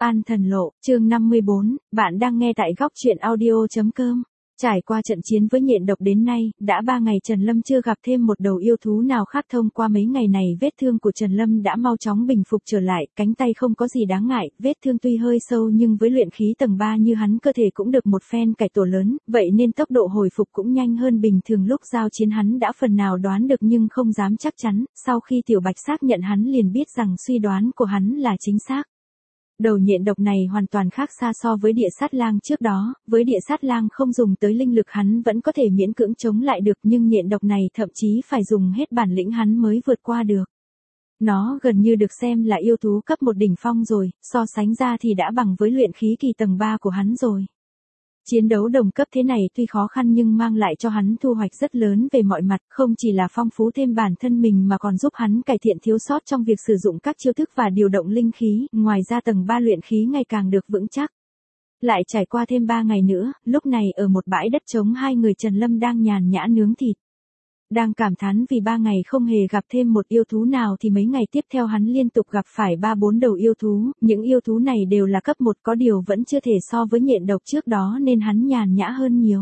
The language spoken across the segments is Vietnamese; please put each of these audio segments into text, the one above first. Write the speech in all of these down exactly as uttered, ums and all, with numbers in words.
An thần lộ, chương năm mươi bốn, bạn đang nghe tại góc truyện audio.com. Trải qua trận chiến với nhện độc đến nay, đã ba ngày Trần Lâm chưa gặp thêm một đầu yêu thú nào khác. Thông qua mấy ngày này vết thương của Trần Lâm đã mau chóng bình phục trở lại, cánh tay không có gì đáng ngại, vết thương tuy hơi sâu nhưng với luyện khí tầng ba như hắn cơ thể cũng được một phen cải tổ lớn, vậy nên tốc độ hồi phục cũng nhanh hơn bình thường. Lúc giao chiến hắn đã phần nào đoán được nhưng không dám chắc chắn, sau khi Tiểu Bạch xác nhận hắn liền biết rằng suy đoán của hắn là chính xác. Đầu nhện độc này hoàn toàn khác xa so với địa sát lang trước đó, với địa sát lang không dùng tới linh lực hắn vẫn có thể miễn cưỡng chống lại được nhưng nhện độc này thậm chí phải dùng hết bản lĩnh hắn mới vượt qua được. Nó gần như được xem là yêu thú cấp một đỉnh phong rồi, so sánh ra thì đã bằng với luyện khí kỳ tầng ba của hắn rồi. Chiến đấu đồng cấp thế này tuy khó khăn nhưng mang lại cho hắn thu hoạch rất lớn về mọi mặt, không chỉ là phong phú thêm bản thân mình mà còn giúp hắn cải thiện thiếu sót trong việc sử dụng các chiêu thức và điều động linh khí, ngoài ra tầng ba luyện khí ngày càng được vững chắc. Lại trải qua thêm ba ngày nữa, lúc này ở một bãi đất trống hai người Trần Lâm đang nhàn nhã nướng thịt. Đang cảm thán vì ba ngày không hề gặp thêm một yêu thú nào thì mấy ngày tiếp theo hắn liên tục gặp phải ba bốn đầu yêu thú, những yêu thú này đều là cấp một có điều vẫn chưa thể so với nhện độc trước đó nên hắn nhàn nhã hơn nhiều.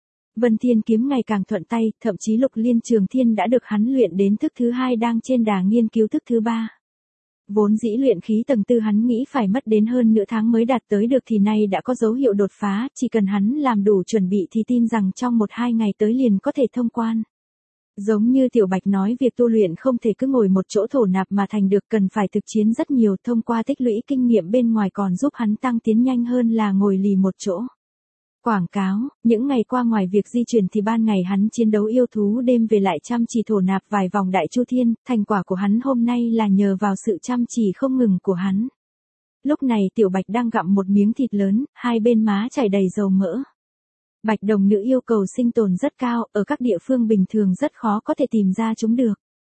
Vân Thiên kiếm ngày càng thuận tay, thậm chí Lục Liên Trường Thiên đã được hắn luyện đến thức thứ hai đang trên đà nghiên cứu thức thứ ba. Vốn dĩ luyện khí tầng tư hắn nghĩ phải mất đến hơn nửa tháng mới đạt tới được thì nay đã có dấu hiệu đột phá, chỉ cần hắn làm đủ chuẩn bị thì tin rằng trong một hai ngày tới liền có thể thông quan. Giống như Tiểu Bạch nói việc tu luyện không thể cứ ngồi một chỗ thổ nạp mà thành được, cần phải thực chiến rất nhiều, thông qua tích lũy kinh nghiệm bên ngoài còn giúp hắn tăng tiến nhanh hơn là ngồi lì một chỗ. Quảng cáo, những ngày qua ngoài việc di chuyển thì ban ngày hắn chiến đấu yêu thú, đêm về lại chăm chỉ thổ nạp vài vòng đại chu thiên, thành quả của hắn hôm nay là nhờ vào sự chăm chỉ không ngừng của hắn. Lúc này Tiểu Bạch đang gặm một miếng thịt lớn, hai bên má chảy đầy dầu mỡ. Bạch đồng nữ yêu cầu sinh tồn rất cao, ở các địa phương bình thường rất khó có thể tìm ra chúng được.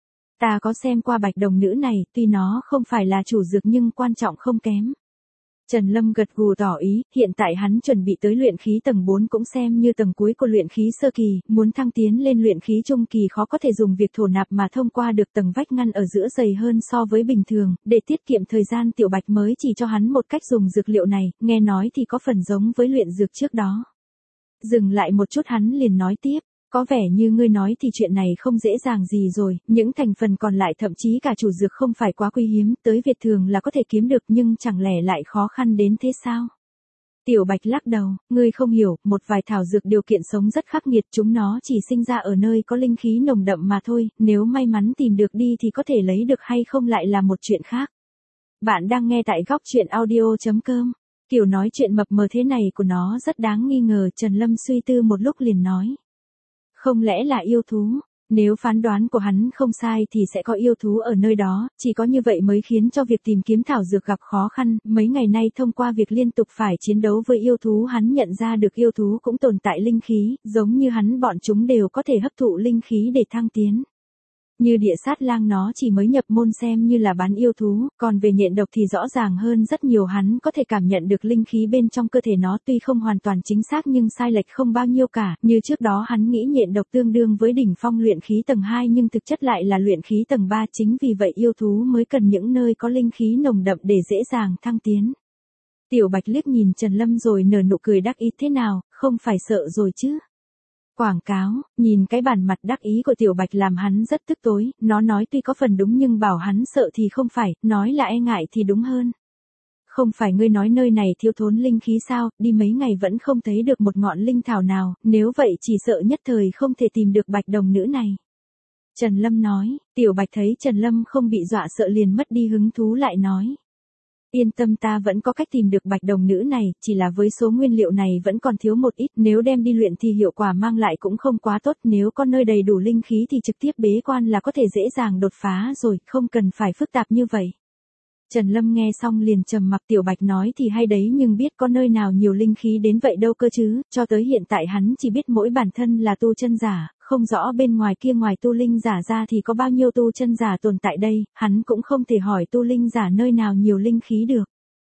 Ta có xem qua bạch đồng nữ này, tuy nó không phải là chủ dược nhưng quan trọng không kém. Trần Lâm gật gù tỏ ý, hiện tại hắn chuẩn bị tới luyện khí tầng bốn cũng xem như tầng cuối của luyện khí sơ kỳ, muốn thăng tiến lên luyện khí trung kỳ khó có thể dùng việc thổ nạp mà thông qua được tầng vách ngăn ở giữa dày hơn so với bình thường, để tiết kiệm thời gian Tiểu Bạch mới chỉ cho hắn một cách dùng dược liệu này, nghe nói thì có phần giống với luyện dược trước đó. Dừng lại một chút hắn liền nói tiếp, có vẻ như ngươi nói thì chuyện này không dễ dàng gì rồi, những thành phần còn lại thậm chí cả chủ dược không phải quá quý hiếm, tới Việt thường là có thể kiếm được nhưng chẳng lẽ lại khó khăn đến thế sao? Tiểu Bạch lắc đầu, ngươi không hiểu, một vài thảo dược điều kiện sống rất khắc nghiệt, chúng nó chỉ sinh ra ở nơi có linh khí nồng đậm mà thôi, nếu may mắn tìm được đi thì có thể lấy được hay không lại là một chuyện khác. Bạn đang nghe tại góc truyện audio.com. Kiểu nói chuyện mập mờ thế này của nó rất đáng nghi ngờ, Trần Lâm suy tư một lúc liền nói. Không lẽ là yêu thú? Nếu phán đoán của hắn không sai thì sẽ có yêu thú ở nơi đó, chỉ có như vậy mới khiến cho việc tìm kiếm thảo dược gặp khó khăn. Mấy ngày nay thông qua việc liên tục phải chiến đấu với yêu thú hắn nhận ra được yêu thú cũng tồn tại linh khí, giống như hắn bọn chúng đều có thể hấp thụ linh khí để thăng tiến. Như địa sát lang nó chỉ mới nhập môn xem như là bán yêu thú, còn về nhện độc thì rõ ràng hơn rất nhiều, hắn có thể cảm nhận được linh khí bên trong cơ thể nó tuy không hoàn toàn chính xác nhưng sai lệch không bao nhiêu cả, như trước đó hắn nghĩ nhện độc tương đương với đỉnh phong luyện khí tầng hai nhưng thực chất lại là luyện khí tầng ba, chính vì vậy yêu thú mới cần những nơi có linh khí nồng đậm để dễ dàng thăng tiến. Tiểu Bạch liếc nhìn Trần Lâm rồi nở nụ cười đắc ý, thế nào, không phải sợ rồi chứ? Quảng cáo, nhìn cái bản mặt đắc ý của Tiểu Bạch làm hắn rất tức tối, nó nói tuy có phần đúng nhưng bảo hắn sợ thì không phải, nói là e ngại thì đúng hơn. Không phải ngươi nói nơi này thiếu thốn linh khí sao, đi mấy ngày vẫn không thấy được một ngọn linh thảo nào, nếu vậy chỉ sợ nhất thời không thể tìm được bạch đồng nữ này. Trần Lâm nói, Tiểu Bạch thấy Trần Lâm không bị dọa sợ liền mất đi hứng thú lại nói. Yên tâm, ta vẫn có cách tìm được bạch đồng nữ này, chỉ là với số nguyên liệu này vẫn còn thiếu một ít, nếu đem đi luyện thì hiệu quả mang lại cũng không quá tốt, nếu có nơi đầy đủ linh khí thì trực tiếp bế quan là có thể dễ dàng đột phá rồi, không cần phải phức tạp như vậy. Trần Lâm nghe xong liền trầm mặc, Tiểu Bạch nói thì hay đấy nhưng biết có nơi nào nhiều linh khí đến vậy đâu cơ chứ, cho tới hiện tại hắn chỉ biết mỗi bản thân là tu chân giả, không rõ bên ngoài kia ngoài tu linh giả ra thì có bao nhiêu tu chân giả tồn tại đây, hắn cũng không thể hỏi tu linh giả nơi nào nhiều linh khí được.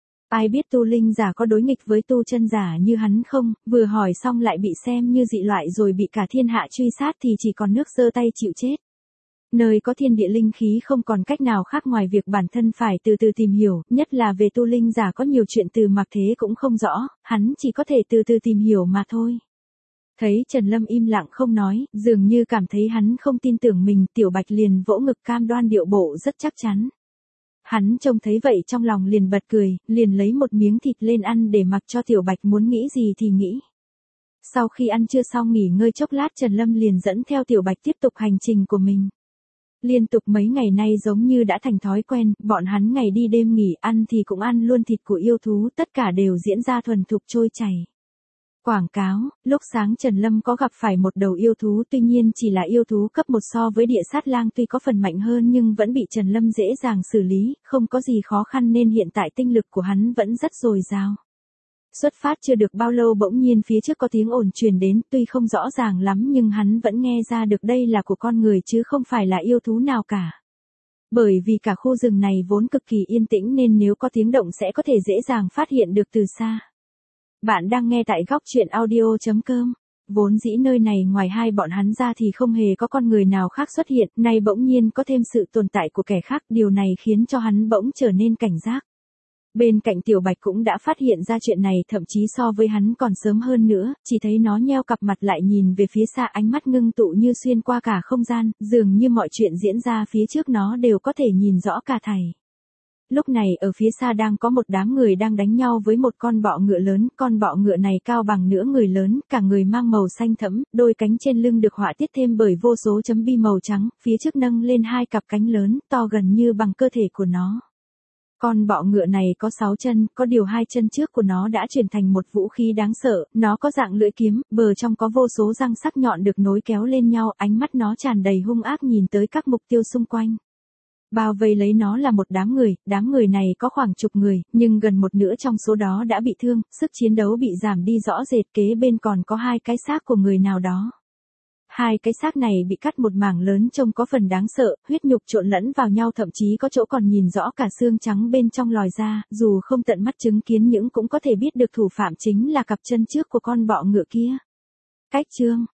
Ai biết tu linh giả có đối nghịch với tu chân giả như hắn không, vừa hỏi xong lại bị xem như dị loại rồi bị cả thiên hạ truy sát thì chỉ còn nước giơ tay chịu chết. Nơi có thiên địa linh khí không còn cách nào khác ngoài việc bản thân phải từ từ tìm hiểu, nhất là về tu linh giả có nhiều chuyện từ mặc thế cũng không rõ, hắn chỉ có thể từ từ tìm hiểu mà thôi. Thấy Trần Lâm im lặng không nói, dường như cảm thấy hắn không tin tưởng mình, Tiểu Bạch liền vỗ ngực cam đoan điệu bộ rất chắc chắn. Hắn trông thấy vậy trong lòng liền bật cười, liền lấy một miếng thịt lên ăn để mặc cho Tiểu Bạch muốn nghĩ gì thì nghĩ. Sau khi ăn trưa xong nghỉ ngơi chốc lát, Trần Lâm liền dẫn theo Tiểu Bạch tiếp tục hành trình của mình. Liên tục mấy ngày nay giống như đã thành thói quen, bọn hắn ngày đi đêm nghỉ, ăn thì cũng ăn luôn thịt của yêu thú, tất cả đều diễn ra thuần thục trôi chảy. Quảng cáo, lúc sáng Trần Lâm có gặp phải một đầu yêu thú, tuy nhiên chỉ là yêu thú cấp một so với địa sát lang, tuy có phần mạnh hơn nhưng vẫn bị Trần Lâm dễ dàng xử lý, không có gì khó khăn nên hiện tại tinh lực của hắn vẫn rất dồi dào. Xuất phát chưa được bao lâu bỗng nhiên phía trước có tiếng ồn truyền đến, tuy không rõ ràng lắm nhưng hắn vẫn nghe ra được đây là của con người chứ không phải là yêu thú nào cả. Bởi vì cả khu rừng này vốn cực kỳ yên tĩnh nên nếu có tiếng động sẽ có thể dễ dàng phát hiện được từ xa. Bạn đang nghe tại góc truyện audio chấm com. Vốn dĩ nơi này ngoài hai bọn hắn ra thì không hề có con người nào khác xuất hiện, nay bỗng nhiên có thêm sự tồn tại của kẻ khác, điều này khiến cho hắn bỗng trở nên cảnh giác. Bên cạnh Tiểu Bạch cũng đã phát hiện ra chuyện này, thậm chí so với hắn còn sớm hơn nữa, chỉ thấy nó nheo cặp mặt lại nhìn về phía xa, ánh mắt ngưng tụ như xuyên qua cả không gian, dường như mọi chuyện diễn ra phía trước nó đều có thể nhìn rõ cả thảy. Lúc này ở phía xa đang có một đám người đang đánh nhau với một con bọ ngựa lớn, con bọ ngựa này cao bằng nửa người lớn, cả người mang màu xanh thẫm, đôi cánh trên lưng được họa tiết thêm bởi vô số chấm bi màu trắng, phía trước nâng lên hai cặp cánh lớn, to gần như bằng cơ thể của nó. Con bọ ngựa này có sáu chân, có điều hai chân trước của nó đã chuyển thành một vũ khí đáng sợ, nó có dạng lưỡi kiếm, bờ trong có vô số răng sắc nhọn được nối kéo lên nhau, ánh mắt nó tràn đầy hung ác nhìn tới các mục tiêu xung quanh. Bao vây lấy nó là một đám người, đám người này có khoảng chục người, nhưng gần một nửa trong số đó đã bị thương, sức chiến đấu bị giảm đi rõ rệt, kế bên còn có hai cái xác của người nào đó. Hai cái xác này bị cắt một mảng lớn trông có phần đáng sợ, huyết nhục trộn lẫn vào nhau, thậm chí có chỗ còn nhìn rõ cả xương trắng bên trong lòi ra, dù không tận mắt chứng kiến nhưng cũng có thể biết được thủ phạm chính là cặp chân trước của con bọ ngựa kia. Cách chương